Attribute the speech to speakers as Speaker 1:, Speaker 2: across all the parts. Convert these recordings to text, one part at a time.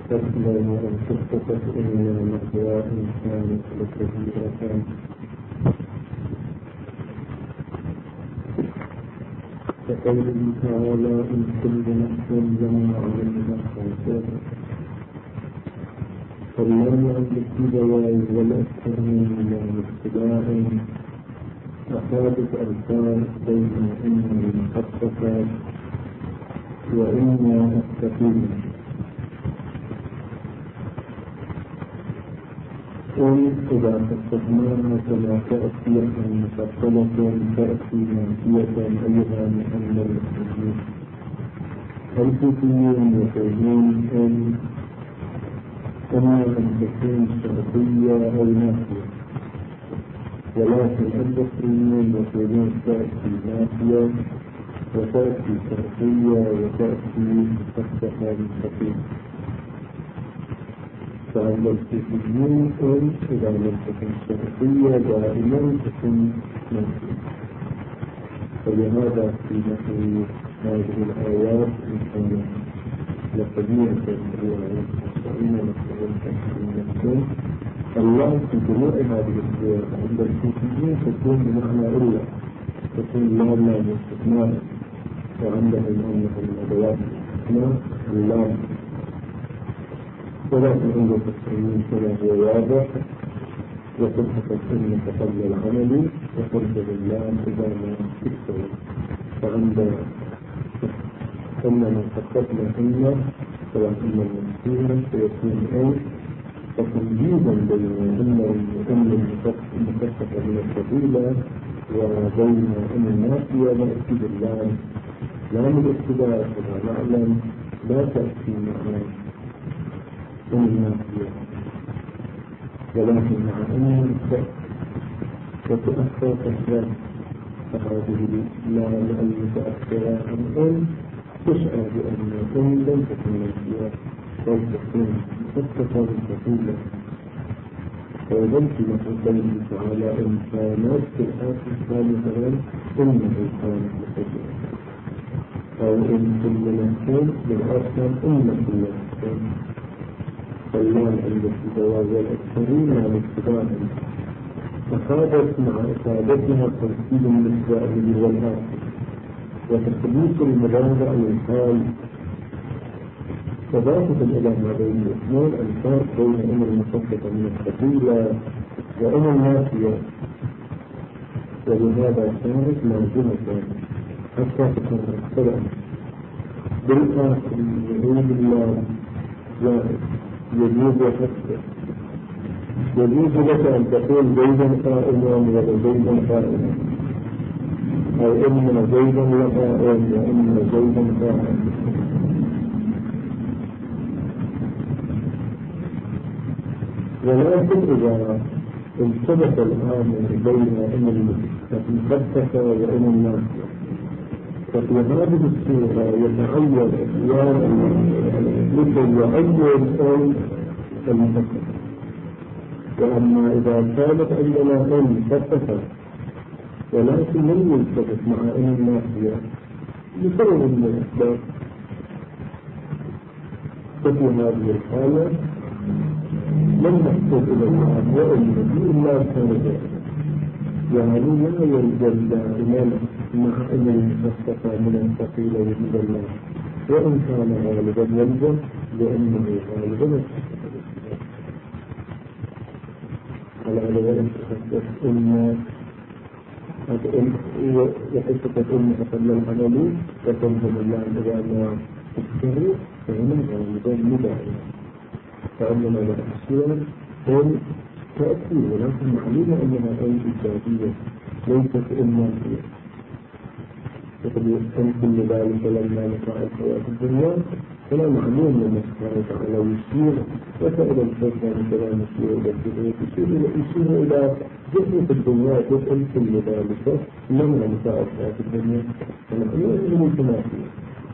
Speaker 1: تسلم أن تخطط إلى مأوى إنسان كبيرة كقوله تعالى إن كل نفس لما علمها خاسرة فالله عن الابتداء والأكثرين من ابتداء أخذت ألفاظ بين إن المخففات وإن الثقيلة إن إذا خففناها فلا تأتي مفصلة تأتي ناسية أيضا أن المسلمين الكوفيين يقولون إما أن تكون شرطية أو نافية، ولكن البصريين يقولون تأتي نافية وتأتي شرطية وتأتي مخففة مستقيمة. فعند الكوفيين إذا لم تكن شرطية دائما تكون نافية، فلهذا في نحو هذه الآيات إن لقديمة الرواية المستعينة لقديمة الله في جميع هذه الصور عند الكوفيين تكون بمعنى إلا، تكون لا استثناء، وعندهم أنه الأدوات الاستثناء اللام، ولكن عند البصريين كما هو واضح وتلحق إن قبل العمل وترجع اللام إذا ما تكتب. فعند إنما خططنا إن سواء إن المسلمين سيكون أي فتمييزا بين إن المخففة من الفضيلة وبين إن النافية لا أكيد اللام لام الابتداء كما نعلم لا تأتي معنى إن النافية، ولكن مع إن وتؤثر تشريع فهذه لا المتأثرة عن إن تشعر بأن إن لم تكن نافية بل تكون مخففة ثقيلة. وذلك نحو قوله تعالى إن كانت في الآخر ثالثا إنه كانت مخففة، أو إن كل نفس بالأرسل إن كل نفس، فالله عند الجواز والأكثرين عن ابتداء أخذت مع إفادتها ترتيب الإسرائيلي والآخر وتخليص المضارع والحال تضافت إلى ما بين الاثنين الفرق بين إن المخففة من الثقيلة وإن النافية، ولهذا كانت لازمة حتى تكون مختلفة بالآخر يعود الله زائد يجوز وحسب. يجوز لك أن تقول زيدا قائما ولا زيدا قائما، أو إن زيدا لقائم وإن زيدا قائم. ولكن إذا التبس الآمر بين إن المخففة وإن النافية ففي هذه الصورة يتعين اختيار لكي يعين المخففة. وأما إذا كانت عندنا إن مخففة ولكن لم يلتفت مع إن النافية لسبب من الأسباب، ففي هذه الحالة لم نحتاج إلى الأمر الذي لا كان ذلك، يعني لا يلزم دائما مع إن المخففة من الثقيلة وجد الله، وإن كان غالبا يلزم لأنه غالبا على غالبا تخصص إن وحسبت إن قبل العمل وتنظم الله إذا ما تشتري فإن غالبا مدعي، فإنما الأشياء هي تأثير، ولكن معلومة أنها أي إيجابية ليست إنافية. إن كل ذلك لما نقع الحياة الدنيا فلا معلوم من سبحانه وتعالى يشير وسائل الفتنة مثلا يشير إلى الدنيا يشير إلى جزء في الدنيا جزء كل ذلك لما نقع الحياة الدنيا فنحن يؤمن بنافية،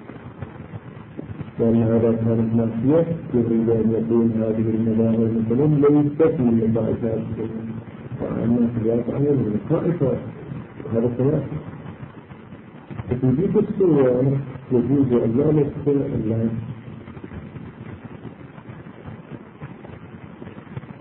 Speaker 1: لأن هذا كانت نافية يريد أن يكون هذه المظاهر مثلا ليست من مضاعفات النافيات عن الخائفات، وهذا ثلاثة. ففي ذيك الصورة يجوز أن لا نذكر الله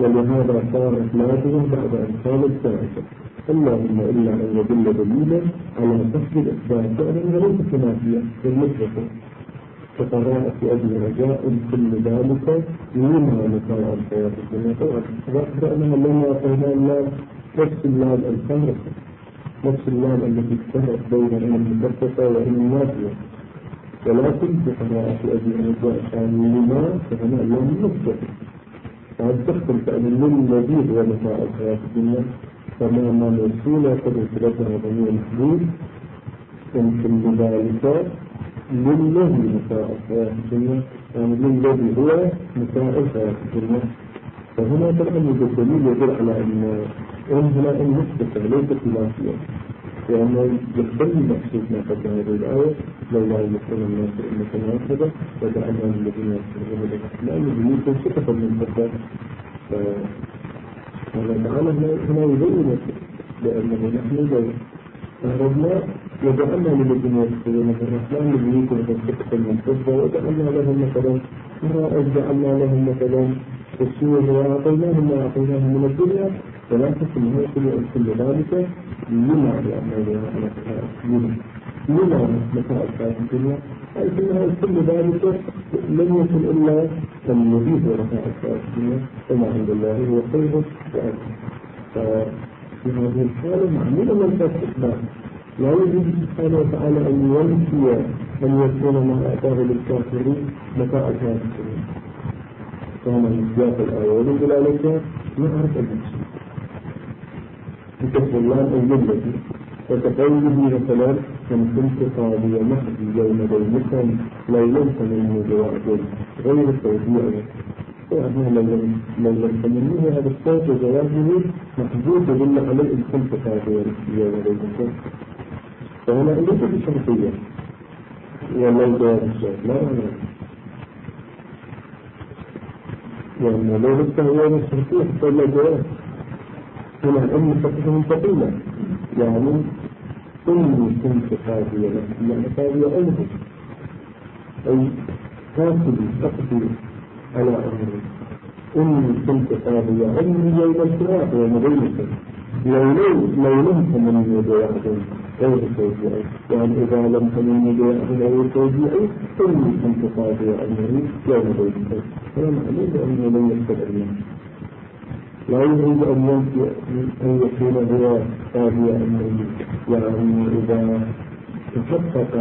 Speaker 1: ولهذا صارت لازمة بعد أن كانت ثابتة. اللهم إلا أن يدل دليلا على قصد الإثبات فإنها ليست نافية بالمطلق كقراءة أبي رجاء كل ذلك لما نطاع الحياة الدنيا. طبعا بأنها لما أعطينا الله نفس اللام الفارقة، نفس اللام التي تفرق بين المثبتة وإن النافية، ولكن بقراءة أبي رجاء كان لما فهنا اللام مثبتة. فهذا تختلف عن للذي هو نطاع الحياة الدنيا فما موصولة قد ثلاثة ضمير محدود يمكن بذلك للذي متاع الحياة الدنيا، يعني للذي هو متاع الحياة الدنيا. فهنا طبعا الدليل يدل على أن هنا المثبتة ليست خلافية، لأنه يختلف مقصود ما قبل هذه الآية لولا يكون الناس أمة واحدة وجعلنا للذين يستمعون لأن الدليل صفة من صفات الله تعالى هنا يبين بأنه نحن لو أردنا وجعلنا للذين يستمعون الرحمن لبيوتهم صفة من فضة وجعلنا لهم مثلا جعلنا لهم مثلا السور وأعطيناهم ما أعطيناهم من الدنيا، ولا تكن هو كل ذلك لما متاع الحياة الدنيا، أي كل ذلك لم يكن إلا الذي هو متاع الحياة الدنيا وما عند الله هو خير وأجل. ففي هذه الحالة معمولة من الإثبات، لا يريد سبحانه وتعالى أن ينفي أن يكون ما أعطاه للكافرين متاع الحياة الدنيا. كان من سياق الآية ومن دلالتها نعرف المقصود بكتب الله أن يجلد وتقوله مثلا أن كنت قاضي محدي يوم بينكم ليلا تمنوا جوائد غير توزيع، يعني لو لم تمنوه هذا الصوت وجوابه محدود يدل عليه إن كنت قاضي يوم بينكم، فهنا ليس بشرطية ولا جواب الصوت لا يعني لو لسه هو مستحيل حصل له جواب. هنا الأم فتحة منتقلة يعني إني كنت قاضية نفسي يعني قاضية أنهي أي قاتلي أقضي على أمري. إني كنت قاضية أمري يوم الفراق يوم بينكم لو لم تمني جواب غير توزيعي، يعني إذا لم تمني جواب غير توزيعي إني كنت قاضية أمري يوم بينكم. هذا معلوم بأنه لن يستدعي الله، لا يريد أن يكون هو قاضي أمره، يعني إذا تحقق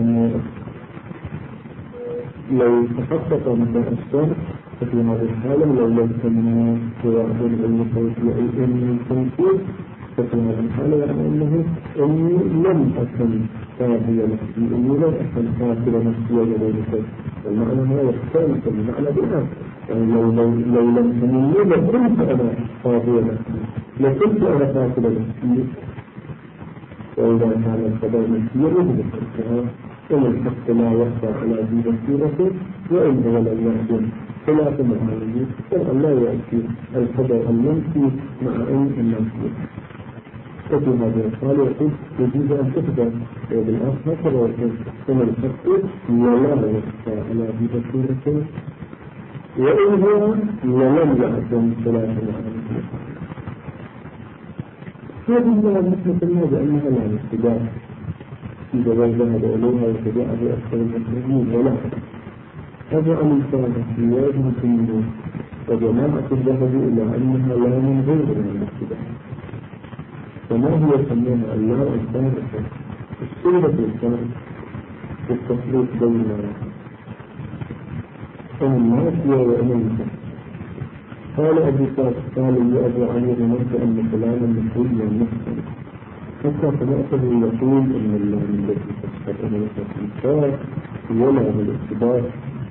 Speaker 1: لو تحقق من الأسفل ففي هذه الحالة لو لم تمني جواب غير توزيعي إني كنت ففي هذه الحالة يعني أنه إني لم أكن قاضي نفسي، إني لم أكن قاتل نفسي وغيرك. المعنى هذا يختلف المعنى بها، يعني لو لم تمني لكنت أنا قاضي نفسي، لكنت أنا قاتل نفسي. وإذا كان القضاء نفسي يجب الحق إن الحق لا يخفى على ذي بصيرته وإن هو لم يحدث خلاف معانيه فإن لا يأتي القضاء المنفي مع أي المنفي. وفي هذا الحال يقول يجوز أن تقدر بالآخر هكذا يقول إن الحق لا يخفى على ذي بصيرته وإن هو لم يحدث خلاف معانيه. هذه لا مثل الله بأنها لا ابتداء إذا ذهب إليها وتبعها بأكثر المسلمين ولا هذا الإنسان احتياجه كله وجماعة الذهب إلى أنها لا من غير من الابتداء. فما هي سميها الله الثالثة السورة الثالثة التفريق بين النافية وأمنها. قال أبو قاسم قال لي أبو علي رمضت أن كلاما مقول والمحسن حتى سمعته يقول إن الله الذي تسقط أمنك في الكتاب ولا بالاعتبار.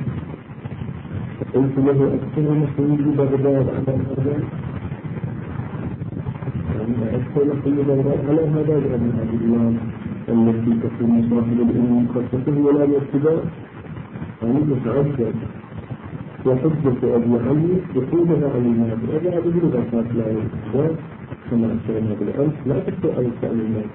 Speaker 1: فقلت له أكثر مسؤول بغداد على هذا، يعني أكثر مسؤول بغداد على هذا لأن هذه الله التي تكون صاحب الإيمان خاصته ولا بالاعتبار، يعني متعجب. وحجة أبي علي يقولها عن الناس هذا بلغة لا يستطيع كما أشرنا بالأمس لا تستطيع أن يسأل الناس.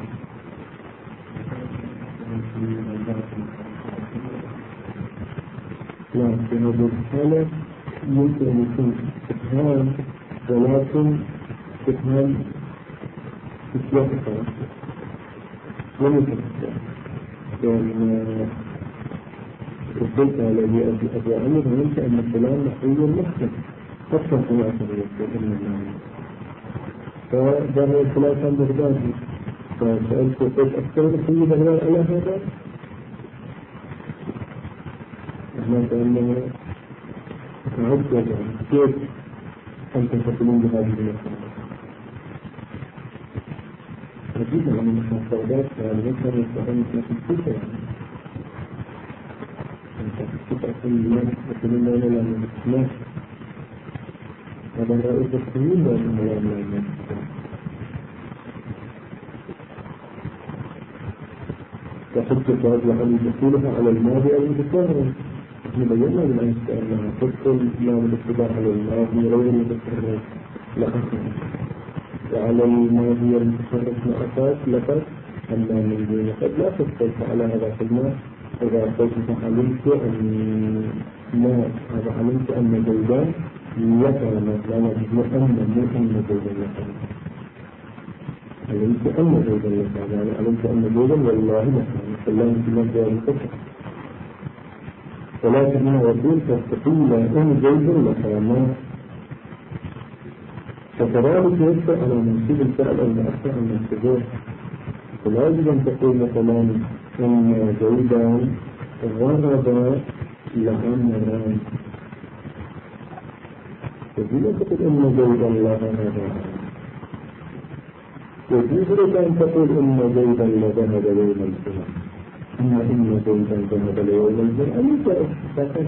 Speaker 1: لا في هذه الحالة يمكن أن يكون استفهام ولكن تفهم في سياق التوسط وليس يعني الضلع الذي أبي عمر وليس أن فلان نحوي محسن خاصة خلاصة يقول إن الله فده الخلاصة بغدادي فسألت قلت أكثر في بغداد على هذا هناك أنه تعجب كيف أنتم تقولون بهذه المسألة أجيب عن المحاصرات يعني مثلا يستعمل في الكتب أنت في الكتب أقول الناس يقولون لا لا لا هذا رأي التسليم وأنه لا لا لا وحجة هذه عن دخولها على الماضي أو المتكرر نبينا بالأمس أنها تدخل يوم الاتباع على الماضي غير المتكرر لأخذ وعلى الماضي المتكرر ما أساس لقد أما من دون قد لا تدخل على هذا الناس إذا قلت علمت أن زيدان يفعل لا نجد أن زيدان يفعل علمت أن زيدان يفعل يعني علمت أن زيدان والله يفعل فالله في مجال الكفر ولكنها يقول تستقيل أن زيدان يفعل فكذلك يبدأ على منصوب الفعل المؤثر المنصوبات فلا يجب أن تقول مثلا إن زيدان غرب لعمران يجب أن تقول إن زيدان لعمران يجوز لك أن تقول إن زيدا لذهب يوم الجمعة أما إن زيدا ذهب يوم الجمعة ليس فقط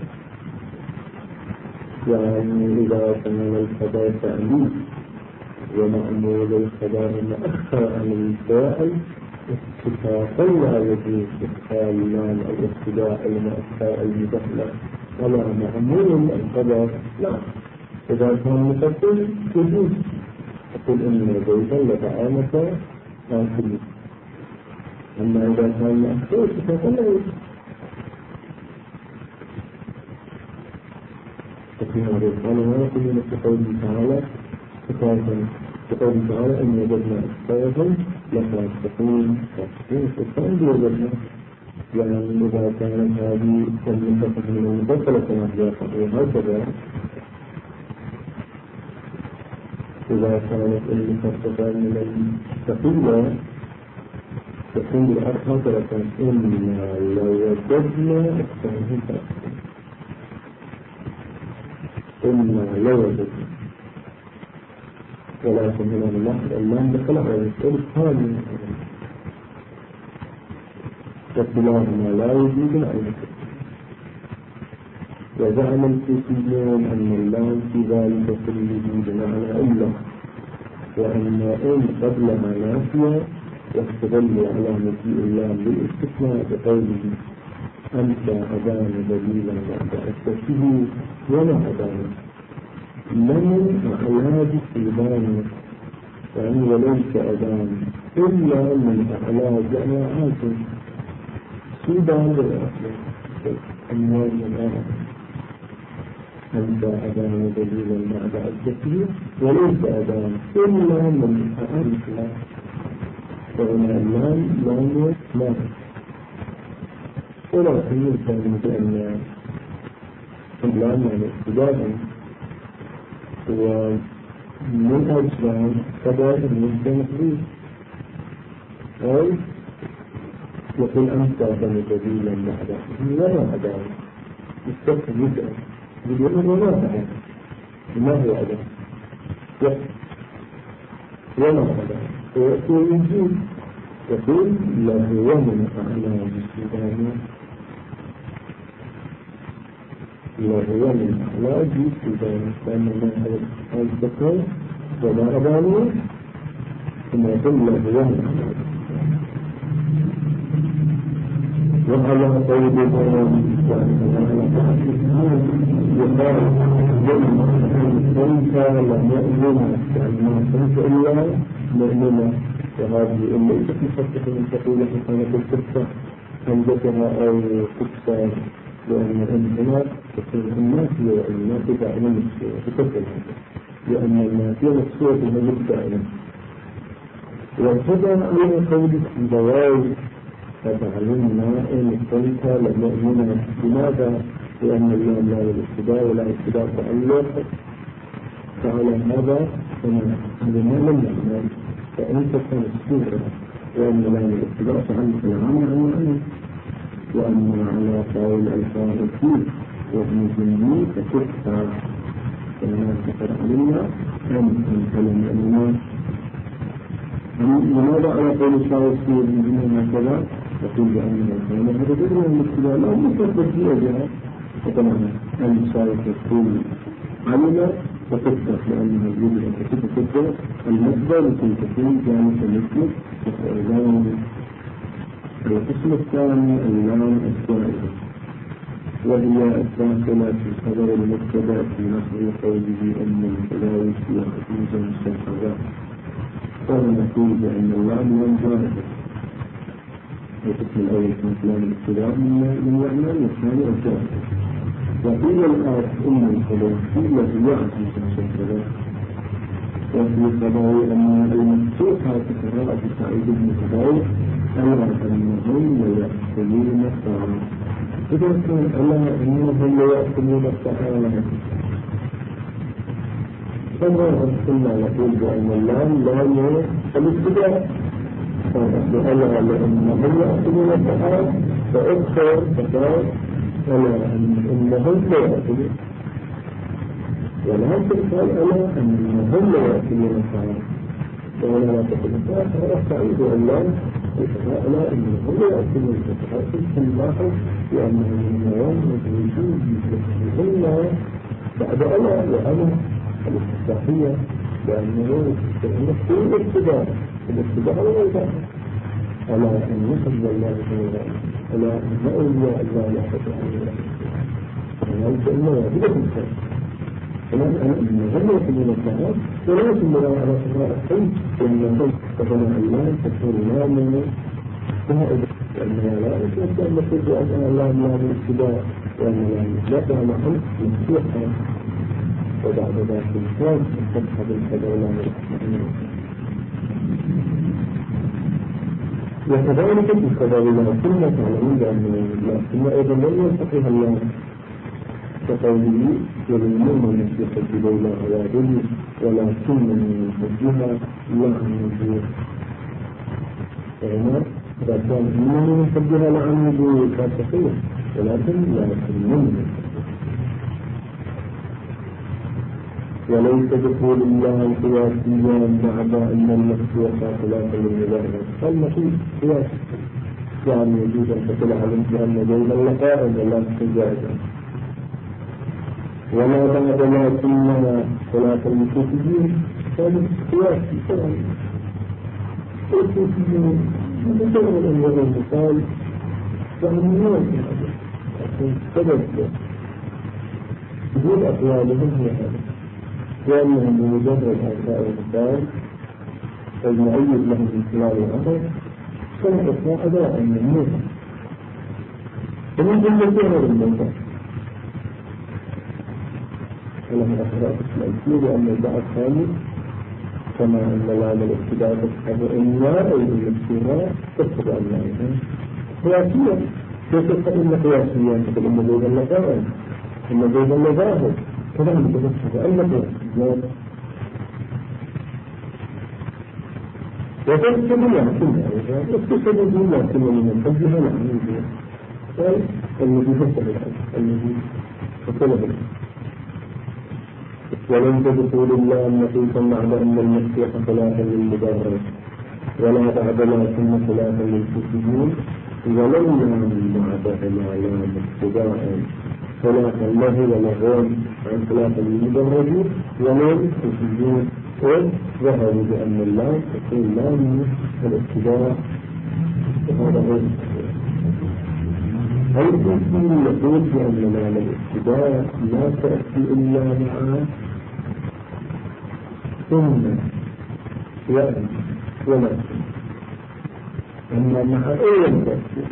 Speaker 1: يعني إذا كان الخبر تأليف ومأمول الخبر ما أخر عن الفاعل اتفاقا لا يجوز إدخال لام أو ابتداء المؤخر المدخل ولا مأمول الخبر لا إذا كان مفصل يجوز تقول إن زيدا لطعامك آكل أما إذا كان مأخوذ فلا يجوز ففي هذا الحال ما يقول من قوله تعالى كقوله تعالى إن وجدنا أكثرهم لفاسقين فاسقين وجدنا يعني إذا كانت هذه المنطقة من المفصلة كما هي وهكذا إذا كانت المفصلة من الثقيلة تكون بالأرض هكذا إنا لو وجدنا أكثرهم فاسقين إنا لو وجدنا ولكن هنا نلاحظ اللام دخل على السؤال الثاني فكلاهما لا يجوز العين وزعم الكوفيون أن اللام في ذلك كله بمعنى إلا وأن إن قبلها نافية واستدلوا على مجيء اللام للاستثناء بقوله أنت أبان دليلا بعد أسفه ولا أبان لمن أعلاج السيبان يعني وليس أبان إلا من أعلاج أنواعات سيبان للأسفل أموال الآن أنت أبان دليلا بعد أسفه وليس أبان إلا من أعلاج فهنا اللام لام لا ولكن يمكن بأن اللام يعني ابتداء ومن أجل كذلك المستمرين أو يقول أنت أبنى دليلا بعد ولا أبنى يستطيع يسأل يقول ولا أبنى ما هو أبنى ولا أبنى ويقول يجيب يقول له من أعلام السودان وهو من أعلاج السودان كان من الذكر وما أبانه ثم يقول له من أعلاج وعلى قولهم يقال أنت لمؤمنة يعني ما كنت إلا مؤمنة وهذه إلا إذا تفتح من تقول حسنة القصة هندسها أو قصة لأن الإنسان تكون الناس والناس دائما بكثرة لأن النافية مقصودة بالدائم. والهدى على قولك الزواج فتعلمنا إن قلت لنؤمن. لماذا؟ لأن الله لا الابتداء ولا ابتداء تعلق، فعلى هذا لما لم نعمل فأنت تنسير، وأن لا الابتداء تعلق العام عن وأما على قول الفارسي وابن جندي فتفتح كما تتعلمنا أن كلام الإمام. لماذا على قول الفارسي وابن جندي هكذا؟ يقول بأن الكلام هذا بدون الابتداء لا يثبت في أجهة، وطبعا الفارس يقول علم فتفتح لأنها يجب أن تفتح المبدأ لكي تكون جانب المسلم وفعلان. القسم الثاني اللام الزائدة، وهي الداخلة في خبر المبتدأ في نصر قوله أن التلاوي هي خفيفة مستنقذة، وهو نقول بأن اللام لام زائدة. القسم الأول كان كلام الابتداء من يعمل، والثاني الزائدة. وقيل الآية أن الخلوصية هي خفيفة مستنقذة. وفي قضاء أن المفتوحة في قراءة سعيد بن جبير ألا أنهم ليأكلون الطعام. إذا كان ألا أنهم ليأكلون الطعام فما كنا نقول بأن اللام لا الابتداء، ألا لأنهم يأكلون الطعام فأكثر فقال ألا أنهم لا يأكلون، ولا تقال ألا أنهم لا يأكلون الطعام، ولا لا تقل الطعام فهو سعيد اللام ألا أنهم لا يأكلون الطعام. فاللاحظ لأنهم من يوم يدرسون بسهولة بعد ألا وألا الاستفتاحية، لأنه يستطيع الابتداء ولا يبقى ألا أن يحب الله تعالى ألا أن أولياء الله يحب الله وليس إلا واجبة الخير. فلن أن يغلق من الطعام ولكن لا على صلاة الحي لأن تفضل الله تكون نامنا فائدة، لأنها لا يمكن أن نقول بأن الله لا الابتداء وأن لا يبدأ محل مفتوحا وبعد ذلك الإنسان تفتح بالفضل وكذلك في قضاء الله كنا تعلمون بأن الله ثم أيضا لن يستطيع الله كقوله يلمون من يحب الله أوادله ولكن من يحبها لا عن يجوه. فهنا إذا كان من يحبها لا عن يجوه كافية، ولكن لا يحبون. وليس دخول الله قياسيا بعد أن النفس وقع خلافا للمبادرة. فالنفس قياس يعني يجوز أن تقول علمت أن بين اللقاء ولا تجاهدا، ولا بعد لكننا خلاف المسوسيين كان قياسي طبعا. المسوسيين مجرد أن يرى المثال فهم يوم سبب وجود أقوالهم هي هذا، لأنهم بمجرد هؤلاء المثال المؤيد لهم من خلال الأمر كانت أداء من النور ومن جملتها للموضوع. ولهم أخلاق الأسئلة لأن البعض الثاني كما أن العالم الابتداء تسحب إلا أو الابتداء تسحب أنها قياسية. كيف تقول قياسية؟ تقول إن زيد اللقاء إن زيد اللقاء كذلك تسحب أنها وتسحب الله كلها وتسحب الله كلها من الحجها لعنه الذي فسر الذي فسره. ولن تدخل الله نقيصا بعد أن المسيح خلافا للمبارك ولا بعد لكن خلافا للكفرين ولولا بعد الإعلام ابتداء خلافا له ولغون عن خلافا للمبارك ولا للكفرين وظهروا بأن الله تقول لا من الابتداء وهذا غير الكفرين يقول بأن معنى الابتداء لا تأتي إلا مع ثم وأن ولكن أما مع أول تأتي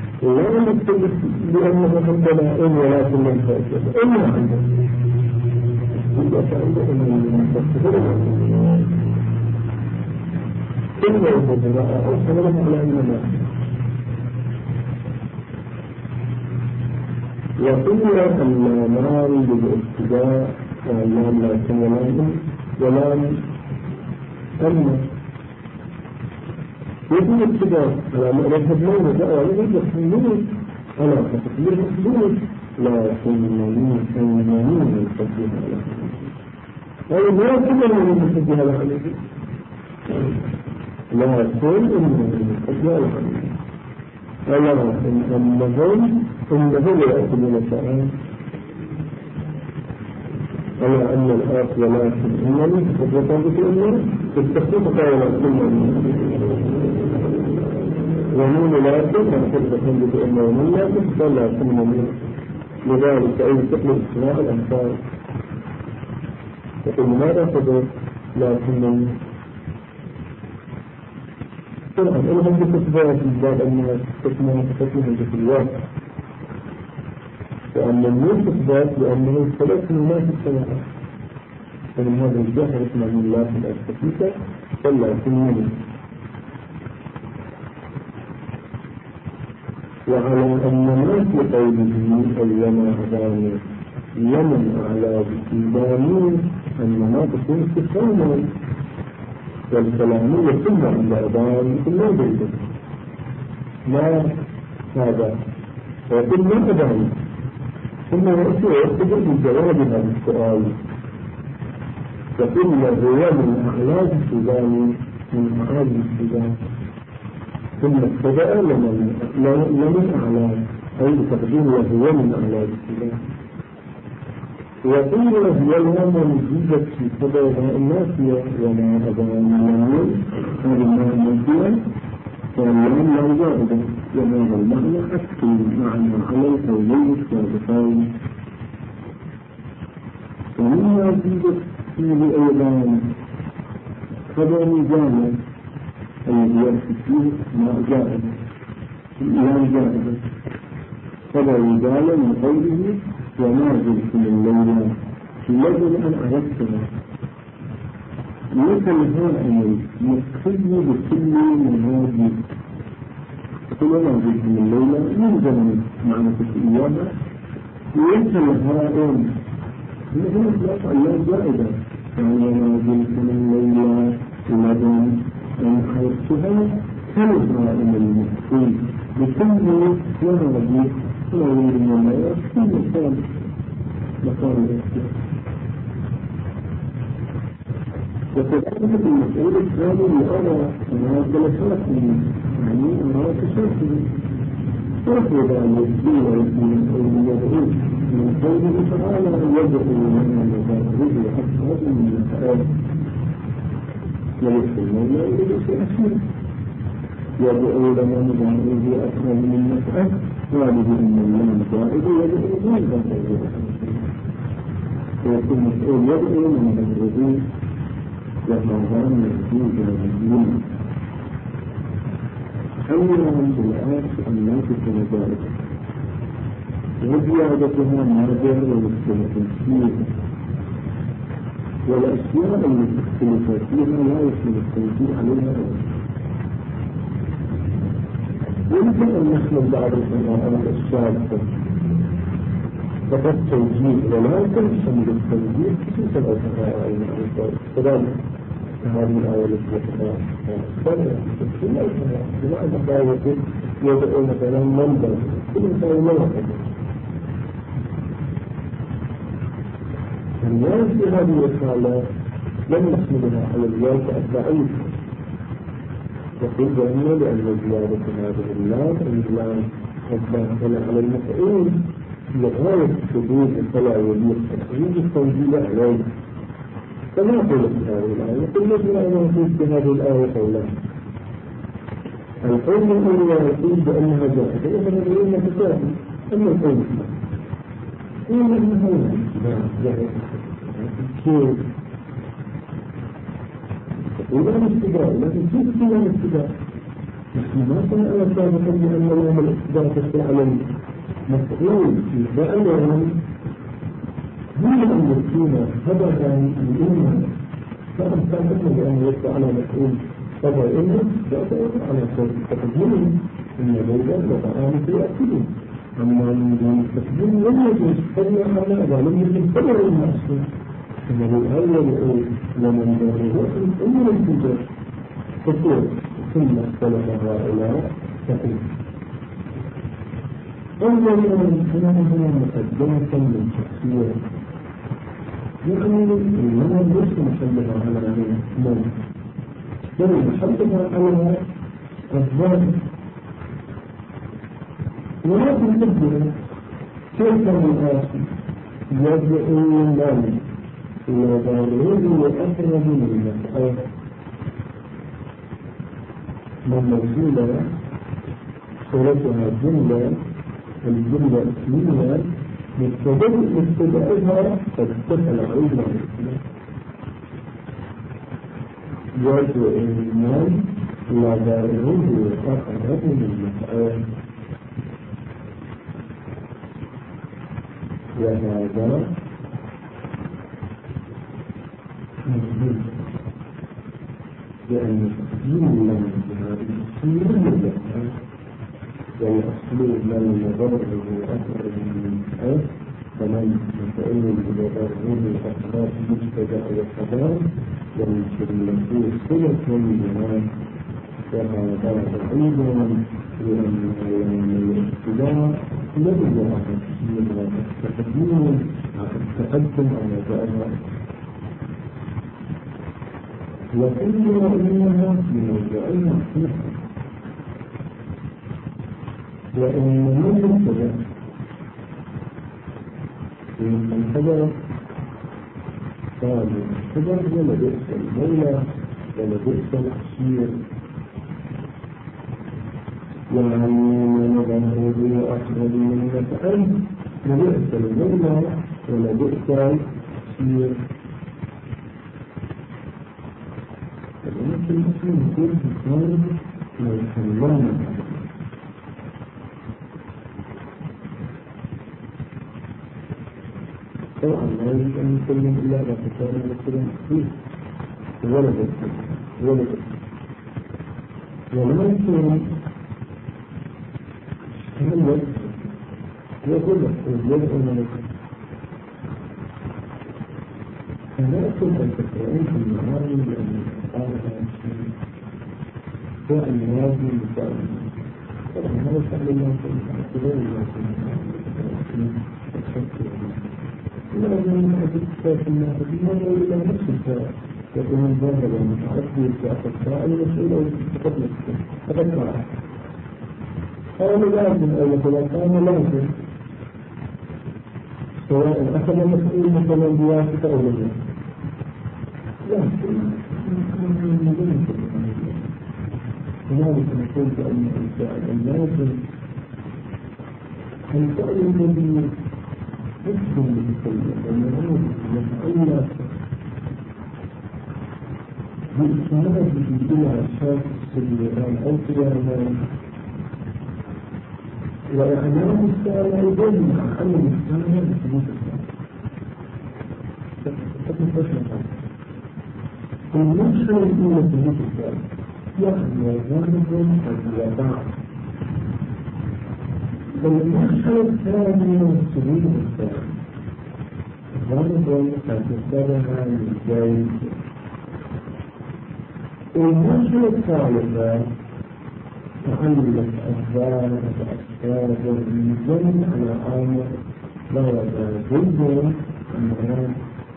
Speaker 1: لا نكتب بأنه عندنا إن ولكن لم تأتي إلا عندنا يبقى عندهم المستقبل كل الجزراء أو حملهم على أننا وقيل أن مال بالابتداء وأنهم لا يكملون ولم أما يجب الابتداء على مذهب مالك وعلى مذهب مالك على تقدير مقبول لكنني أيمانين يصدق على أي ما كنا من يصدق على حديث لكن إنهم يصدق على حديث ألا إنهم يأكلون شيئا على أن الآت ولكن إنني فتوقفت إنه تستخدم قائلا ومن لكن فتوقفت بأنه من لكن فلا تنمي لذلك أي تقل إسراء الأنفال يقول ماذا فضل لكنني طبعا إنهم بكتبات من باب الناس تكتبهم في الواقع وأن الناس إثبات لأنه ثلاث من الناس السماء فمن هذا الجهر اسمه من الله في الأسفكيكة فلا تنمي وعلى أن الناس لقوله اليمن أغاني يمن أعلى بسيداني أن ما تكون استفهاما والكلامية ثم عند أغاني ثم بيته ما هذا وثم أغاني ثم يأتي ويقتدر بجواب هذا السؤال يقول هو من أعلاج السودان من أعلاج السودان ثم ابتدأ لمن أعلاج أي تقديم وهو من أعلاج السودان وقيل هي اليوم مزيدة في سبب الناسية وما أبان المنون هذا ما مزيدة واليوم لا زائدة وهذا المعنى أكثر معنى على القولين السابقين ومما زيدت فيه أيضا خبر جامع الذي يأتي فيه ما جائز لا جائز خبر جامع من قوله وما زلت من ليلة يجب أن أردتها ليس الهائل مقتدي بكل من هذه كل ما زلت من ليلة يلزم معنى تسئيها ليس الهائل مثل إطلاق الله جائزة يعني ما زلت من ليلة لدن أن حيثها كالهائل المقتدي بكل وهذه ولا يريد من الله كل مكان الاختيار وكذلك المسؤول الثاني يرى أن هذا شرط يعني أنه شرط ورفض أن يسبيل ويدعو من قوله تعالى يدعو من المبادرين أكثر من الحياة وليس المولى إليه أكثر يدعو لمن ظاهره أكثر من المسألة وعليه أن الله ظاهره يدعو من ظاهره ويكون مسؤول يدعو من ظاهره وهذا يجوز للمسلمين حولهم بالآس أن لا تكون ذلك وزيادتها ماجر والتنسيق والأشياء التي تختلف فيها لا يحمل التنسيق عليها يمكن أن نحمل بعض القراءات الشاذة فقط توجيه ولكن حمل التوجيه خصوصا القراءة المعروفة هذه الآية التي تقرأ بمعنى دعوة يدعو مثلا منبر كل إنسان موقف الناس في هذه الحالة لم نحملها على الواقع الضعيف وقل بأنه لأن زيادة هذه اللام الإسلام ربنا على المفعول لغاية حدود فلا يليق تخريج التنزيل عليه فما قلت هذه الآية قلنا أنه في هذه الآية قولان القول الأول يقول بأنها جائزة وهذا يقول متساهل أما القول الثاني يقول أنها جائزة كيف؟ يقول أنا استدراء لكن كيف تكون أنا استدراء؟ نحن ما سنعلم سابقا بأن يوم الاستدراء تشتغل على المفعول بأنهم هم المسلمين هدفا للأمة فقد كان أمه بأن يطلع على مسؤول طبع الأمة بأسأل على تقديمهم إن بيضا وطعام سيأكله أما من تقديم لم يجوز فضلا على ظالم من طبع المعصوم إنه الأول ومن داره أمر الفجر تقول ثم اختلف هؤلاء تقول أولا أنها مقدمة من شخصية يعني إنها ليس محلها على الموت بل محلها على الظاهر وهذه الأجهزة كيف الآسي يدعو المال إلى ظاهره وأقرب من المسألة من موجودة صورتها جملة الجملة اسمية مبتدئها قد تسأل عيدنا يدعو المال إلى ظاهره وأقرب من المسألة وهذا مهم لأن تقديم الله بهذه الصورة والأصل ما يضره أكثر من الآن فمن يتأول بضره الأفراد مبتدأ والخبر ومثل النفوس صلة منها وهذا أيضا لأن الابتداء يجب على التقديم على التقدم على ذلك وكلها إنها في موضعين مختلفة وإن من المبتدأ إن الخبر قال الخبر ولا بئس المولى ولا بئس الأخير يعني نظره أقرب من المسألة لبئس المولى ولا بئس الأخير فالنفس المسلم يكون في الثاني ويحلون طبعا لا يجب أن يسلم إلا إذا تكون المسلم فيه ولا بئس ولما يكون هل يقول يدعو من فلا يكون أن تقرأين في المعاني لأن الآلة سواء الماضي وسواء طبعا هذا سأل الله كذلك لازم نحدث كتاب الناس بماذا إلى نفس الكتاب يكون الظاهر ومتعرفه الكتاب السائل ومسؤوله فقد معه هذا لازم أو كان لازم سواء أخذ مسؤول مثلا بواسطة أو لا لكن لذلك نقول بأن اللازم الفعل الذي يسلم بالسلم والمعروف يتألف بالإسناد إلى أشخاص السيئان أو قيامان وإعلام السائل أيضا مع أن السائل بثبوت السائل تكون فشلة المرحلة الأولى ثبوت السائل يعني غالب الوضع المرحلة الثانية ثبوت السائل غالب تتبعها للجيد المرحلة الثالثة تعلق أسباب وأسباب الإنسان على أمر لا يجوز أمران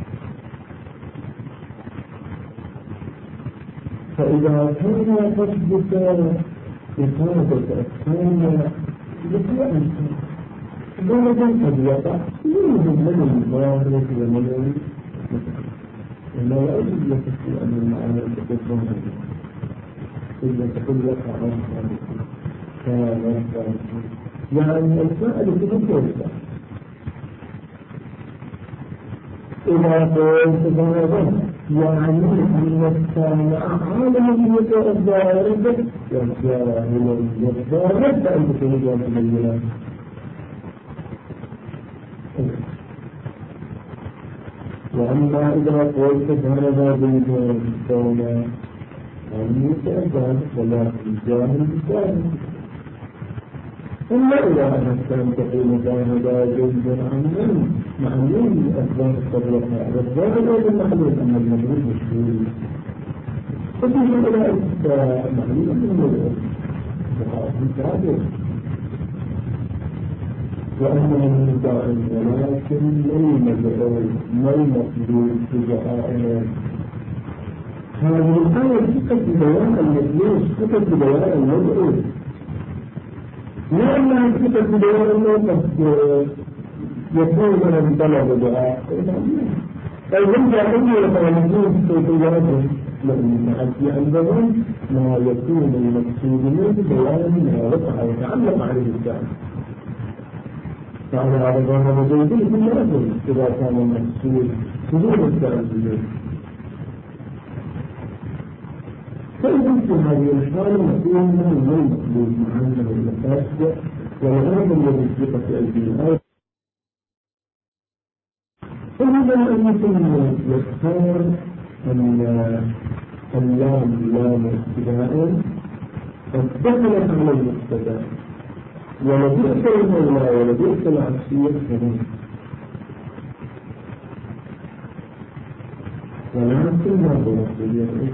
Speaker 1: فإذا كان تثبت إفادة أسباب بقيام درجة قد يقع من الظاهر ومن لا يجب يكفي أن المعارف تكون إذا تكون وقع يعني الفائدة تكون إذا قلت هذا يعني أن السامع عالم يتأذى والجاهل يتضارب أن تكون جاهل وأما إذا قلت هذا بالكون أن يتأذى ولا الجاهل بالجاهل إلا إذا أردت أن تقول هذا جزء معلوم أسباب التبرقة والظاهر هذا المعلوم أن المجهول مشهور فكيف أولئك معلوم من الأرض وأنه مدعٍ ولكن ما المطلوب تجاه هذه الآية فقط ببيان المجلوس فقط ببيان المدعو لأنها فقط ببيان الموقف يكون من طلب دعاء فإذا جاءوا لك المجلوس في تجارته لأن الحج عندهم ما يكون المقصود منه بيان ما وقع ويتعلق عليه الشعب فعلى هذا الظاهر وجودي كل رجل إذا كان المقصود حضور التعبد فإذا في هذه الحالة نقول من المطلوب معنا المفاسد والغرض الذي سبق في الآية فهذا أن يكون يختار اللام لام ابتداء فدخلت على المبتدا ولبئس المولى ولبئس العشير كذلك ولكن ما بنقول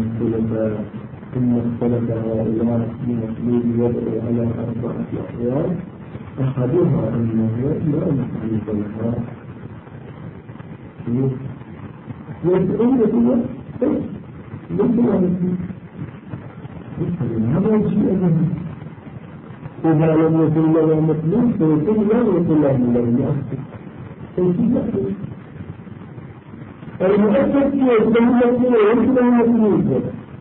Speaker 1: ثم اختلف هؤلاء في مطلوب يدعو على 4 أحوال أحدها أنه لا مطلوب لها يدعون هو ليس هذا شيء أهم إذا لم يكن له مطلوب فيكون لا يكون له مؤثر فيكون المؤثر يكون مطلوب ويكون له مطلوب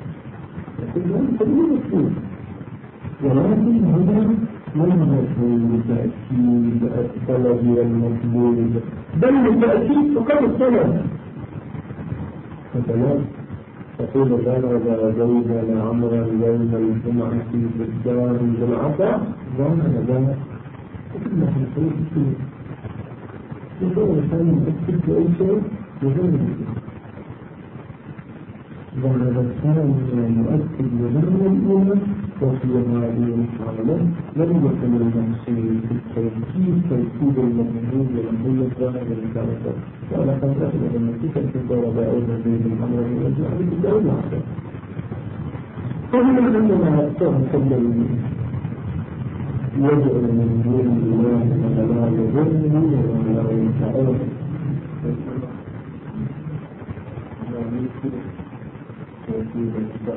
Speaker 1: ولكن هنا لم يكن لتأكيد الطلب والمطلوب بل لتأكيد فقط الطلب مثلا تقول ضرب زيدا عمرا يوم الجمعة في الدار بالعطاء ظن ذلك كلها في الحديث يقول الإنسان يؤكد في أي شيء يظن ظن الإنسان يؤكد بظن الأولى وفي هذه الحالة لم يكن المقصود في توكيد المطلوب والمطلوب الظاهر للكافر وعلى قد أخذ المسيح في الضرب أيضا بين الأمر والرجوع بالدولة العصر فهنا عندما تغفل يدعو من دون الله ولا يظنه ولا يتعرف توكيد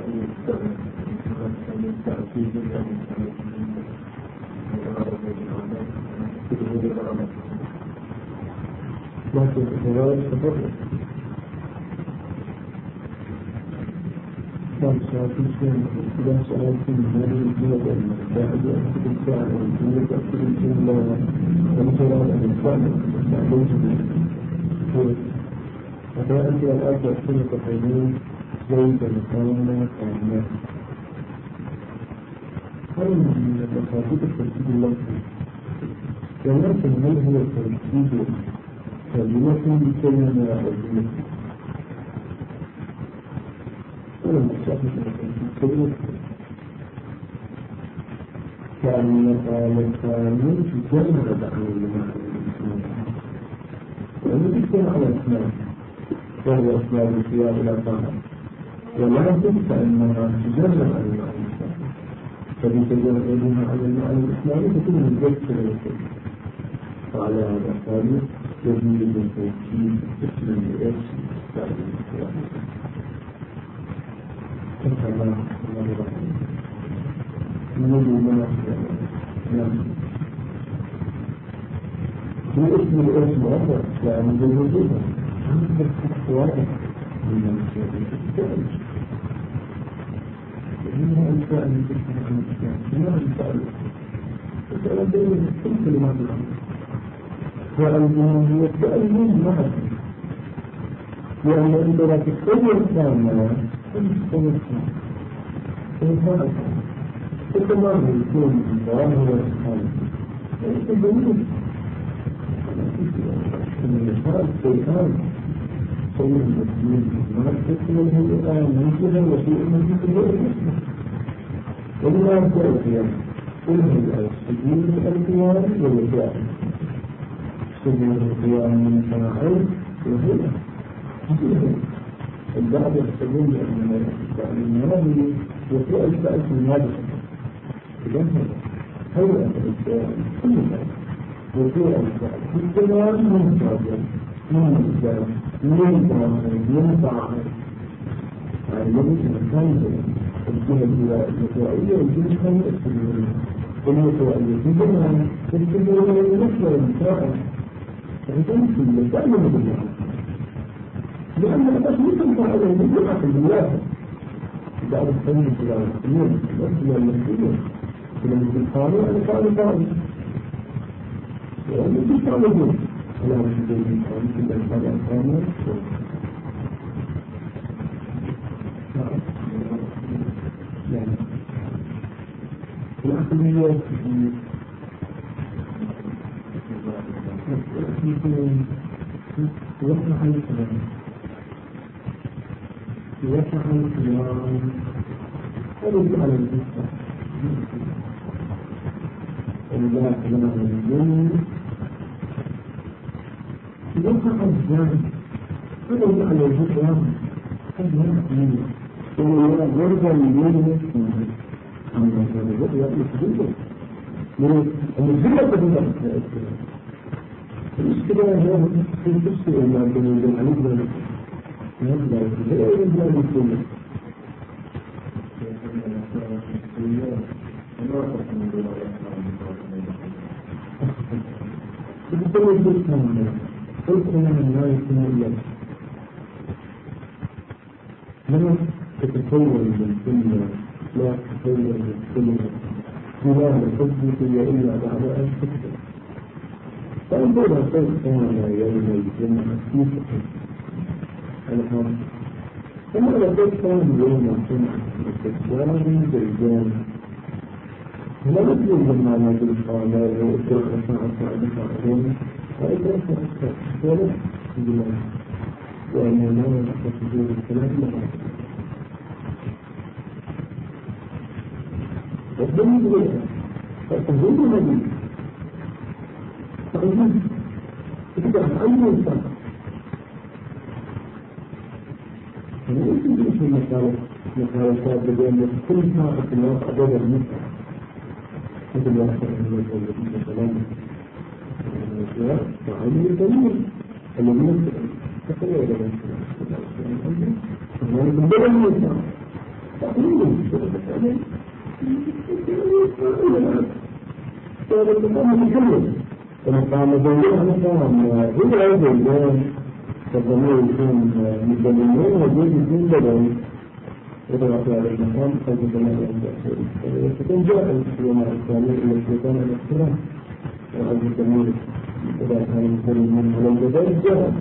Speaker 1: التأكيد لكن الغرض تفرق كان ساعتين شيء إذا سألتم هذه الجهة المستعد أكتب الساعة والجهة أكتب الجهة ومثلا الإنسان ليس به فأنت الآن تأكتب تقيمين زيد المقامة كاملة هل من المفاتيح التركيب اللفظي ولكن هل هو التركيب كلمة بكلمة أو كلمة ولا مستحيل التركيب كأن الثاني تجمد عن المعنى لأنه يكون على الأسماء وهو أسماء الخيار إلى طاعة ولكن كأنها تجمد عن المعنى فبتجمد عليها على المعنى الإسلامي تكون مجدد للكلمة وعلى هذا الثاني يجب التوكيد اسم الإرث بعد الإسلام سبحان الله الرحمن نريد نعم هو اسم الإرث مؤثر يعني بالوجود واضح من الشيء إنها أنشاء من تلك عن الإسلام إنها أنشاء الإسلام بين كل كلمات الأمر والجمهور تأمين معك لأن أنت لا تتغير الثانية تتغير الثانية تتمر يكون ظاهر الثانية ليس جميل من الشرط الشيطان قول المسلمين ما تكون له مثلها وشيء من ذكره المسلم ولا يبدأ القيام كل هذا السجود القيام والوجاء سجود القيام من فاعل وهي البعض يحسبون أن هذه وفاء الفائز من هذا إذن هيئة الإسلام كل ذلك وفاء الفائز في السلام من فاعل من الإسلام من فاعل من فاعل يعني يجب أن تنزل الجهة الوفائية والجهة السجودية الوفائية في جمعها السجودية المثل والمساعد فإذن في المسائل بالله لأن الأسل تنفع على الجمعة بالله بعد السنة في العالمين الأسل المسؤولية لما تقالوا أنا قالوا قالوا وأنا تقالوا على رسول الله في الأسفل الثانية يعني العقلية يفتح الكلام يفتح الكلام ورد على الجسد وإذا كلام الجن يفتح الجن ورد على الجسد قد يأتي ورد الجن أما الرجل يأتي من الجنة تبدأ المشكلة هي في التفسير ما بين العلم والنبي لا يرجع للكل بكل الجسم قلت أنا لا يكون إلا لما تتكون الدنيا لا تتكون الدنيا ولا تثبت إلا بعد أن تكتب فأنظر كيف كان يوم الجمعة في الحرب ثم لقد كان يوم الجمعة استكبار بالجان لا مثل الجمعة بالقالة وإدرك ساعة بعدهم وإدرك أكثر بالله وأن لا يحتفظون الكلام لها والدليل بها فتهون النبي فأجل تفتح أي إنسان فليس يجب المقالة بأن كل ساعة الله أدد المسعى مثل الله سلام فعلي الدليل الذي تقريبا إلى الله من بدل المسعى تقريبا هذا المقام الجميل فمقام الجميل مقام هو أيضا الآن فالضمير يكون مدلمين وجود يكون بدل وضغط على المقام قد يتنال عند أسئلة فتكون جاء اليوم الثاني إلى الشيطان الاحترام وهذا الضمير إذا كان المسلم من على الجبال جاء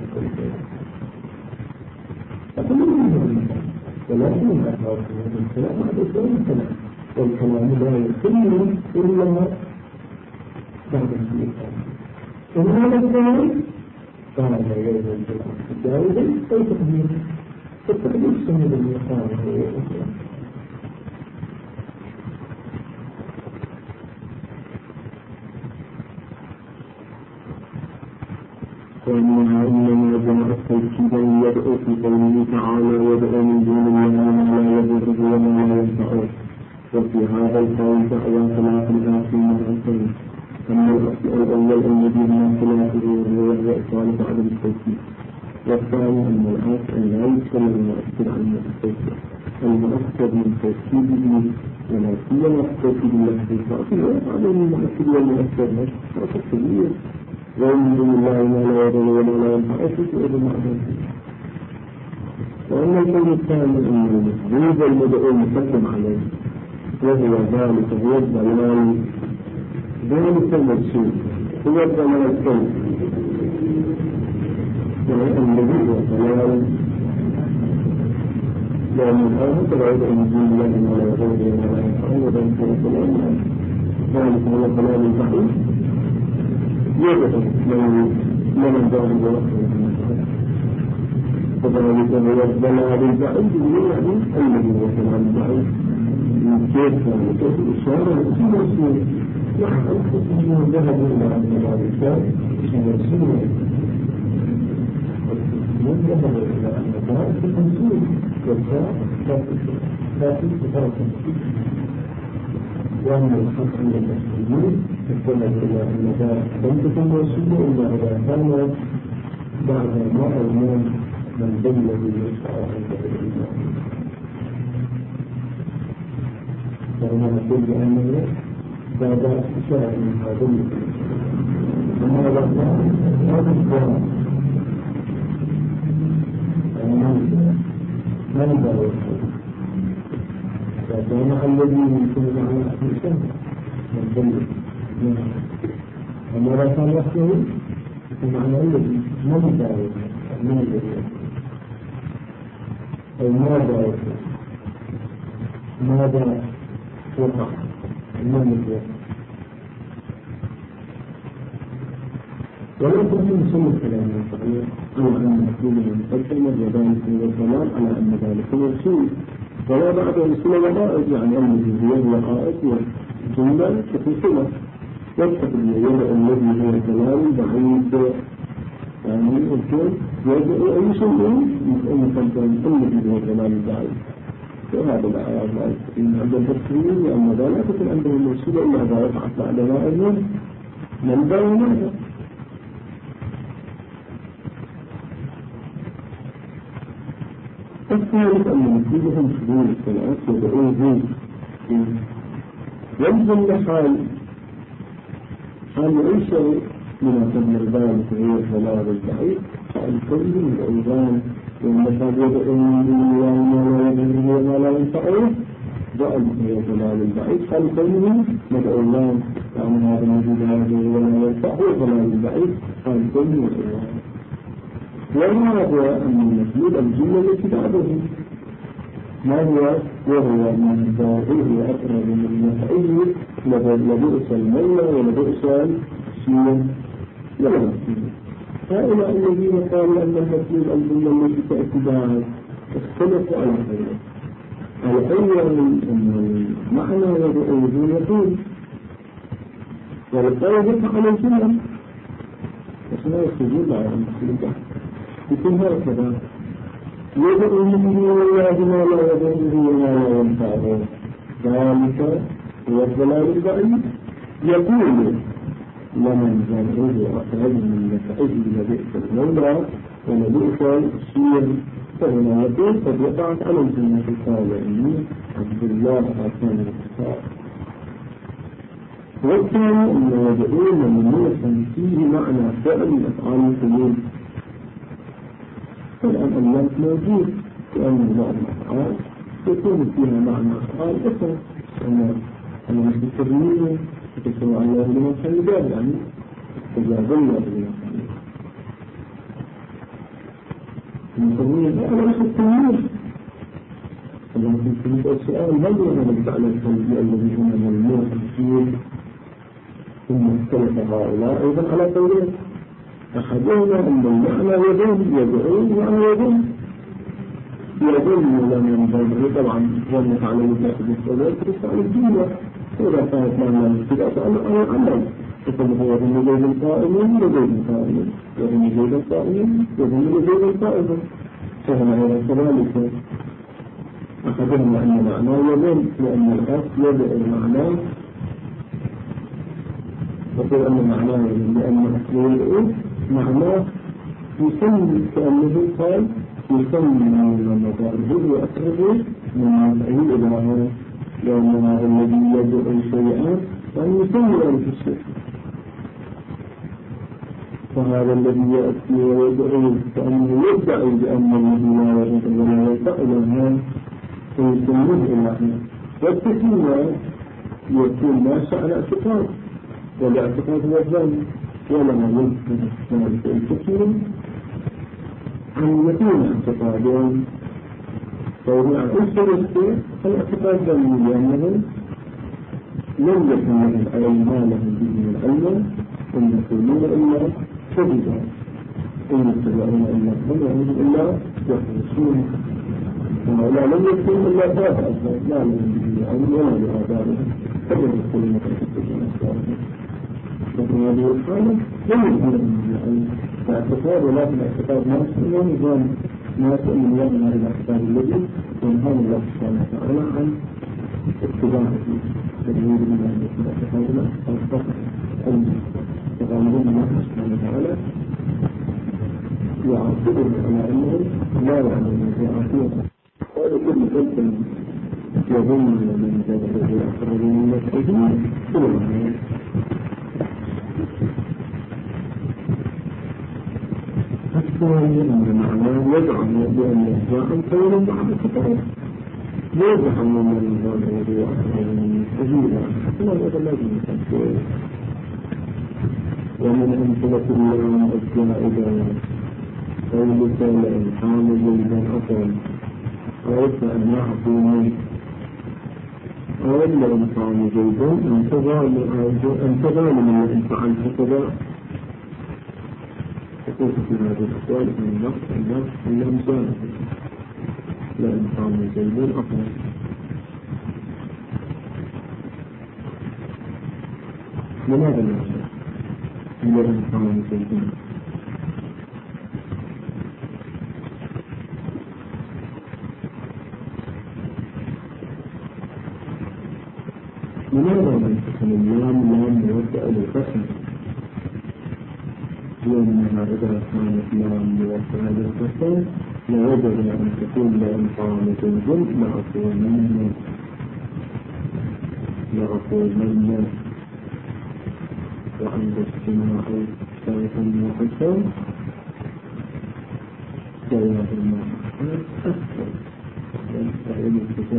Speaker 1: فكل من ولكن الأحوال في الكلام هذا الكلام والكلام لا يتم إلا بعد الإسلام ومن هذا الكلام كان يجب الجمعة الجائزة أي تقدير التقدير سنة المقام هو الإسلام وإنها إنما جمعت توكيدا يدعو في قوله تعالى يدعو من دون الله ما لا يضره وما لا ينفعه وفي هذا القول دعوى خلاف الآخر مرتين أما الأصل الأول أن يجب من خلافه وهو إطالة عدم التوكيد والثاني أن الآخر لا يذكر المؤثر عن التوكيد المؤثر من توكيده ولا سيما التوكيد اللفظي فأصل عدم المؤثر والمؤثر نفسه كبير ومن دون الله ما لا يضر وما لا ينفع فسئل المعدوم وأما القول الثاني أن المسجود المدعو مسلم عليه وهو ذلك هو الضلال ذلك المقصود هو الضلال الكون الذي هو الضلال لأن الآية تبعد عن دين الله ما لا يضر وما لا ينفع وذلك هو الضلال ذلك هو الضلال البعيد يجب لمن ذلك وقته وذلك هو الضلال البعيد يعني الذي هو الضلال البعيد كيف كيف الإشارة اسم رسول نحن أنفسهم ذهب إلى الضلال البعيد اسم رسول من ذهب إلى الضلال في التنسيق والساعة لكن تفرق وأن الحق عند المسلمين تستمع إلى النجاة لم تكن رسوله إلا إذا كان بعد ما أمام من ذل الذي يشفع عند الإيمان. فهنا نقول بأنه بعد إشارة من هذا ثم هذا الضرر من ذلك فكان الذي يمكن على الإنسان من ذل أما لا كان وحده فمعنى الذي من ذلك من الذي أو ماذا وقع من الذي ولا تكون سنة كلام صحيح أو أن مكتوب مقدمة وذلك هو الضلال على أن ذلك هو السوء ولا بعد السنة وضائج يعني الذي هو الوقائد والجملة كتسنة يتقل اليوم الذي هو الضلال بعيد يعني الكل يجب أي شيء مقدم الذي هو الضلال بعيد وهذا الآيات إن عند البصريين لأن ذلك تكون عندهم مرسولة إلا إذا وقعت بعد ما أذن من بينها الثالث أن نتيجهم حضور الصلاة يدعوه يلزم حال أي شيء من قبل ذلك هو الضلال البعيد حال كله الأيضان والمشهد يدعوه وما لا ينفعه ذلك هو الضلال البعيد حال كله ندعو الله يعني هذا الذي لا ولا ينفعه الضلال البعيد حال كله الأيضان وهذا أن المسلوب الجملة التي بعده ما هو وهو من ضائعه أقرب من نفعه لبئس المولى ولبئس الشيء ولا مسلوب هؤلاء الذين قالوا أن المسلوب الجملة التي تأتي بعد اختلفوا على خير الأول أن المعنى يدعوه يقول والقول على الجملة اسمه السجود على المسلوب يكون هكذا يدعو من الله ما لا يدعوه وما لا ينفعه ذلك هو الضلال البعيد يقول لمن ذنبه أخرج من نفعه لبئس المولى ولبئس الشير فهنا يقول قد وقعت على الجنة قال إني عبد الله أعطاني الكتاب والثاني أنه يدعون من فيه معنى فعل من أفعال القلوب الآن اللام موجود لأن بعض الأفعال يكون فيها معنى أفعال أخرى أن المستقبلين يتسوى على الله لما خلقان يعني تجاب الله لما خلقان المستقبلين أعلى نفس التنمير لكن في السؤال هل يغلب على الخلق الذي هم ملموح الشيء ثم اختلف هؤلاء أيضا على قولين أحدهما أن المعنى يدعون معنى يدعون لم ينبغي طبعا جنت على وجهة الصلاة ترسل الجملة وإذا كانت معنى الابتداء على العمل فكل هو ذن زيد القائمين وزيد القائمين وذن زيد القائمين وذن زيد القائمين فهنا هذا كذلك أحدهما أن معنى يدعون لأن الأصل يدعو المعنى وقال أن معناه لأن أصله يدعو معناه يسمي كأنه قال يسمي من مضاره وأكره من نفعه إلهه لأن هذا الذي يدعو شيئا أن يسمي ذلك الشيء فهذا الذي يأتي ويدعو كأنه يدعي بأن الذي لا يدعو ولا يدعو إلهه فيسميه إلهه والتسمية يكون ما شأن اعتقاد والاعتقاد هو الظن ولما يذكر ذلك الكثير أن يكون اعتقادين فهو أكثر الاعتقاد ظني لأنه لم يكن لهم أي ما لهم به من علم أن يكونون إلا كذبا إن يتبعون إلا الظن إلا يخرجون لا لم يكن إلا ذات لا لم يكن ولا لآبائه فلم يكن لكن هذه الحالة لم يكن اعتقاد ولكن اعتقاد ناس ونظام ناس من يمنع الاعتقاد الذي ينهى الله سبحانه وتعالى عن اتباعه تدوير من الاعتقاد يغامرون الله سبحانه وتعالى يعرفون على أنه لا يعلم يعرفون وهذا كل ذلك يظن من ذلك يأخذ من المسعودين كل الله الثاني أن معناه يدعم بأن جاء خير بعد الكتاب يدعم من ذلك يأخذ من المسعودين لا لازم يتبقى ومن أمثلة الله الزائدة قولك الإنسان جيدا أفضل قولت أن يعطيني أولا الإنسان جيدا انتظر من الإنسان هكذا تقول في هذا السؤال من النفس الإنسان لا إنسان جيدا أفضل لماذا الإنسان إلا إنسان جيدا لماذا لم تكن اللام موسعة للقسم؟ لأنها إذا كانت لام موسعة للقسم لوجد أن تكون لام قامة الجمع لأقول من وعند اجتماع شرط وحسن جواب المعنى أكثر فإن تكون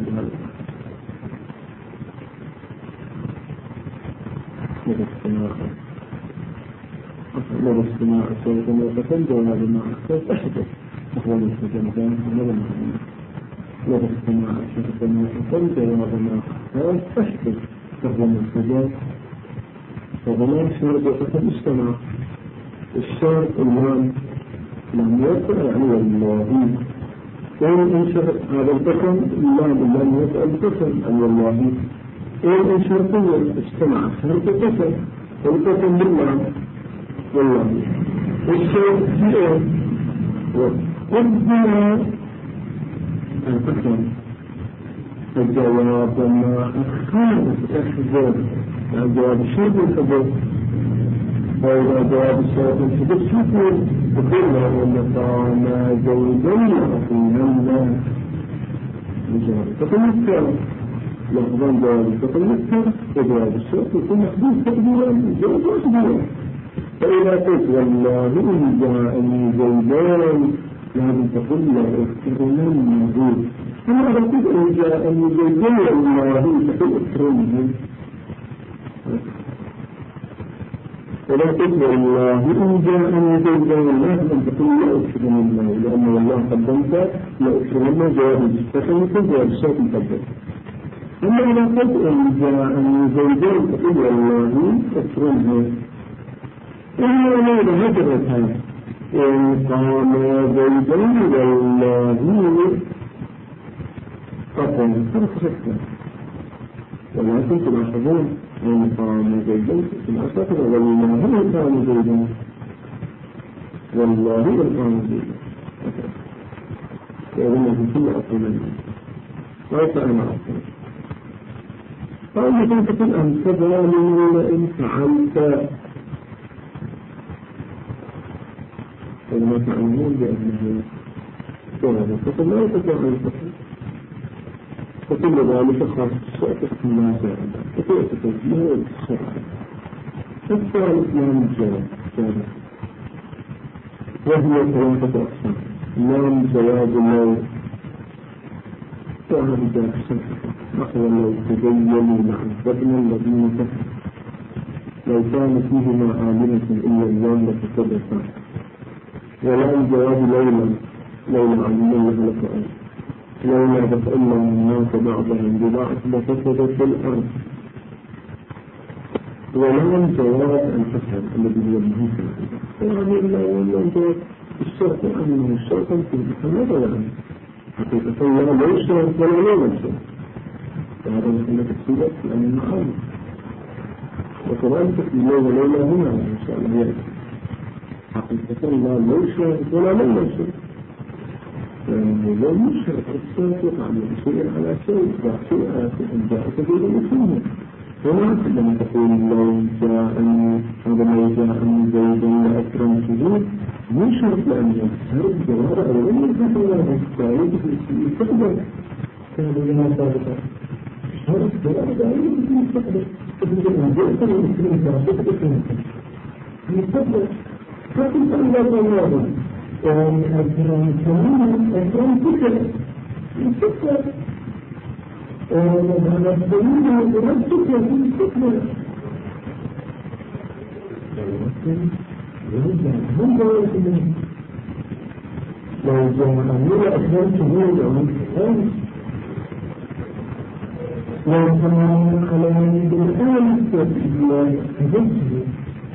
Speaker 1: لدى اجتماع الشرط وحسن جواب المعنى أحدث وهو المستجمدان لدى لدى اجتماع الشرط وحسن جواب المعنى أحدث وهو المستجمدان وضمان شرط وحسن اجتماع الشرط الآن لم يوقع يعني والله إن شرط هذا القسم لم يوقع القسم أي والله إن شرطية اجتمع شرط قسم والقسم بالله والله الشرط فيه وقدنا القسم الجواب ما أخذ أحذر جواب الشرط الحذر وإذا جواب الشرط الحذر شكر بكلها والنقام زوجا وقيما بجواب تتمثل لفظا جواب تتمثل وجواب الشرط يكون محدود تقديرا جواب تقديرا فإذا قلت والله إن جاءني زيدان لازم تقول له اكرمني زيد أما إذا قلت إن جاءني زيدان والله تقول اكرمني ولا تقول الله إن جاءني زيدان لازم تقول لا أكرم الله لأن الله قدمت لا أكرم الله جواب الشرط جواب الشرط مقدم أما إذا قلت إن جاءني زيدان تقول والله أكرمه إنه لا هجرة إن قام زيدان والله قطن فرصة ولكن تلاحظون إن قام زيدان في الأساطر والله قام زيدان والله قام زيدان وأظن في كل أقول وليس أنا أقول قال لكم تقول أن تظالمون إن فعلت وما تعلمون بأنه سورة فقل لا يتجعل الفقر فكل ذلك خاص شأتك ما زائدة فكيف تجيه والسرعة الثالث لام الجواب وهي ثلاثة أقسام لام جواب لو فهذا ذلك سنفق نحو لو تبينوا لعذبنا الذين كفروا لو كان فيهما آمنة إلا الله لفسدتا ولا الجواب لولا علمنا لك لولا دفع الله الناس بعضهم ببعض لفسدت الأرض ولا الجواب الحسن الذي هو المهم يعني إلا الشرط يعني من الشرط يمكن بحمد يعني حقيقة الله لا يشترط ولا لا يشترط وهذا محل تفسيرات لأن المحل وكذلك في الله وليلة هنا إن شاء الله يأتي حقيقة الله لا يشترط ولا لا يشترط لأنه لا يشترط الشرط يقع من شيء على شيء شيء جاء كثير مسلمه هنا لما تقول لو جاءني زيدا لأكرمته مو شرط لأن يشترط جواب أولا يكون الله تعالى يستقبل كان لنا ثابتا شرط جواب أولا يستقبل يستقبل فقلت الله الله أكرم كمان أكرم فكرة يستقبل وهذا الدليل يرتب في الفكرة لو جاء أكبر شهود أو الكتاب لو كان على بالآن الله أجبته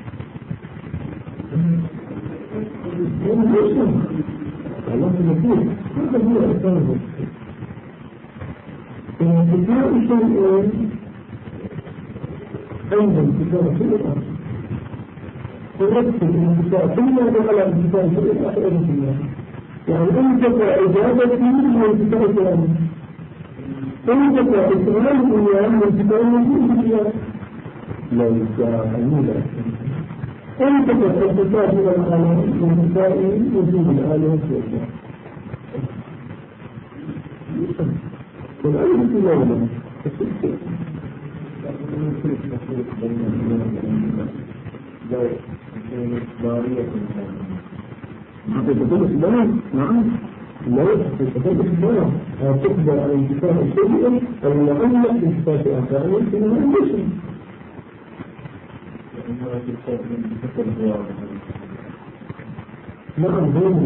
Speaker 1: الله يقول هذا هو أساسه انتفاء شيء أيضا انتفاء شيء آخر ترتب الانتفاء ثم على انتفاء شيء آخر يعني انتفاء إجابتي وانتفاء كلامي انتفاء إسرائيل الإيام وانتفاء الإيام لو جاء أميلا انتفاء انتفاء من العالم وانتفاء وجود العالم والعلم في الأولى حقيقة الإسلام نعم لا حقيقة الإسلام تقبل على انتفاع شيء أو يعلق بانتفاع آخر يمكن أن يشرك نعم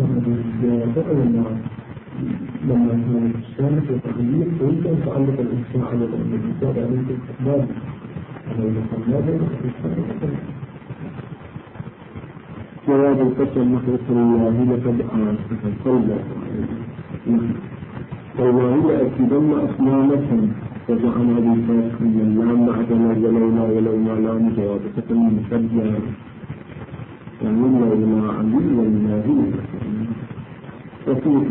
Speaker 1: غير لما كان الشامس والتغيير فإنت يتعلق الإنسان على الإنسان عليك الاستقبال على المخلوقات جواب الفتوى المخلص لله لقد آسف صلى والله أكيدن أصنامكم وجعل بالفاتح من اللام بعدنا ولولا لام جواب فتوى المسجل يعني لولا علي والله وفيه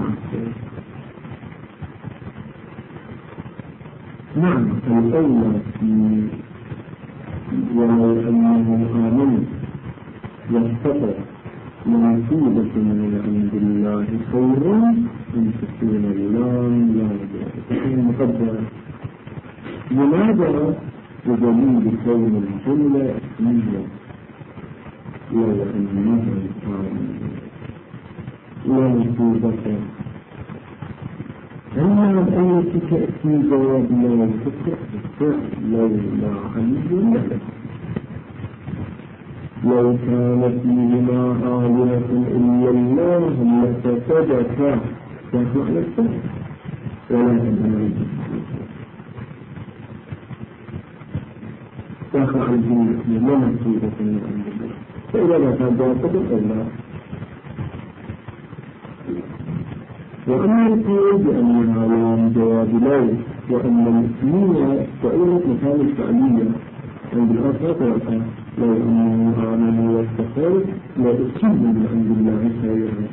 Speaker 1: نعم الأولى ولو أنه آمن يستطيع منصوبة من عند الله خيرا أن تكون اللام لا تكون مقدرة لماذا بدليل كون الجملة اسمية لو أنه آمن منصوبة أما الآية تأتي جواب لا تكفر لولا علي لو كان فيهما آلهة إلا الله لفسدتا فهو على السبب ولا تدري تقع الجنة لا منصوبة من عند الله فإذا لا كان باطل أو لا وأما القول بأنها لام جواب لا وأن الاسمية تؤول مكان الفعلية عند الآخر لو أنه آمن واستقر لا أكيد من عند الله خيرا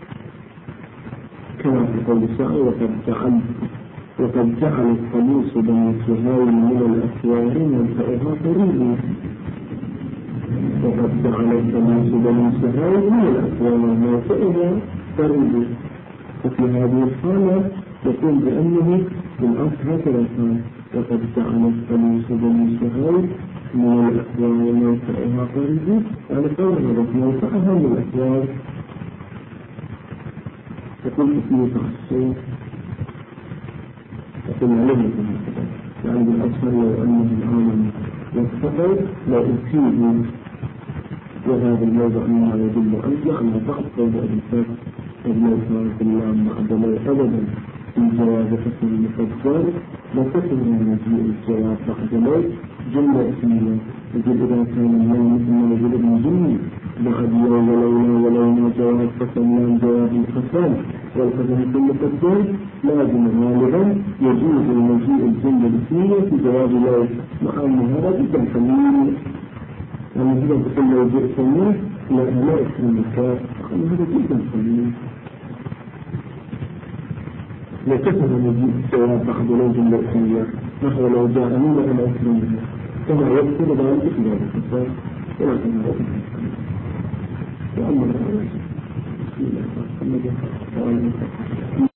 Speaker 1: كما في قول الشاعر وقد جعل القميص بني سهيل من الأسوار منفعها قريب وقد جعل القميص بني سهيل من الأسوار منفعها قريب وفي هذه الحالة يقول بأنه بالأصل هكذا كان وقد جعل القميص بني سهيل من الأسوار منفعها قريب يعني قوله منفعها من الأسوار يقول فيه تعصير يقول عليه يعني بالأصل لو أنه الآمن والفقر لا أكيد وهذا الموضع مما يدل أن بعض قول أبي الفتح ابن إسماعيل الله مع دليل أبدا في جواب قسم المفجر وقسم من مجيء الجواب مع دليل جملة اسمية يجب إذا كان الله مثل ما يجب ابن جميل بعد ولولا جواب قسم لا جواب القسم والقسم كل قسم لازم غالبا يجوز المجيء الجملة الاسمية في جواب لا مع أن هذا جدا قليل يعني جدا تقول لو جئت منه لا أكرمك أن هذا جدا قليل لكثر مجيء الجواب بعد لو جملة اسمية نحو لو جاء منه أن أكرمك كما يذكر ذلك في هذا الكتاب ولكن هذا وأما بسم الله الرحمن الرحيم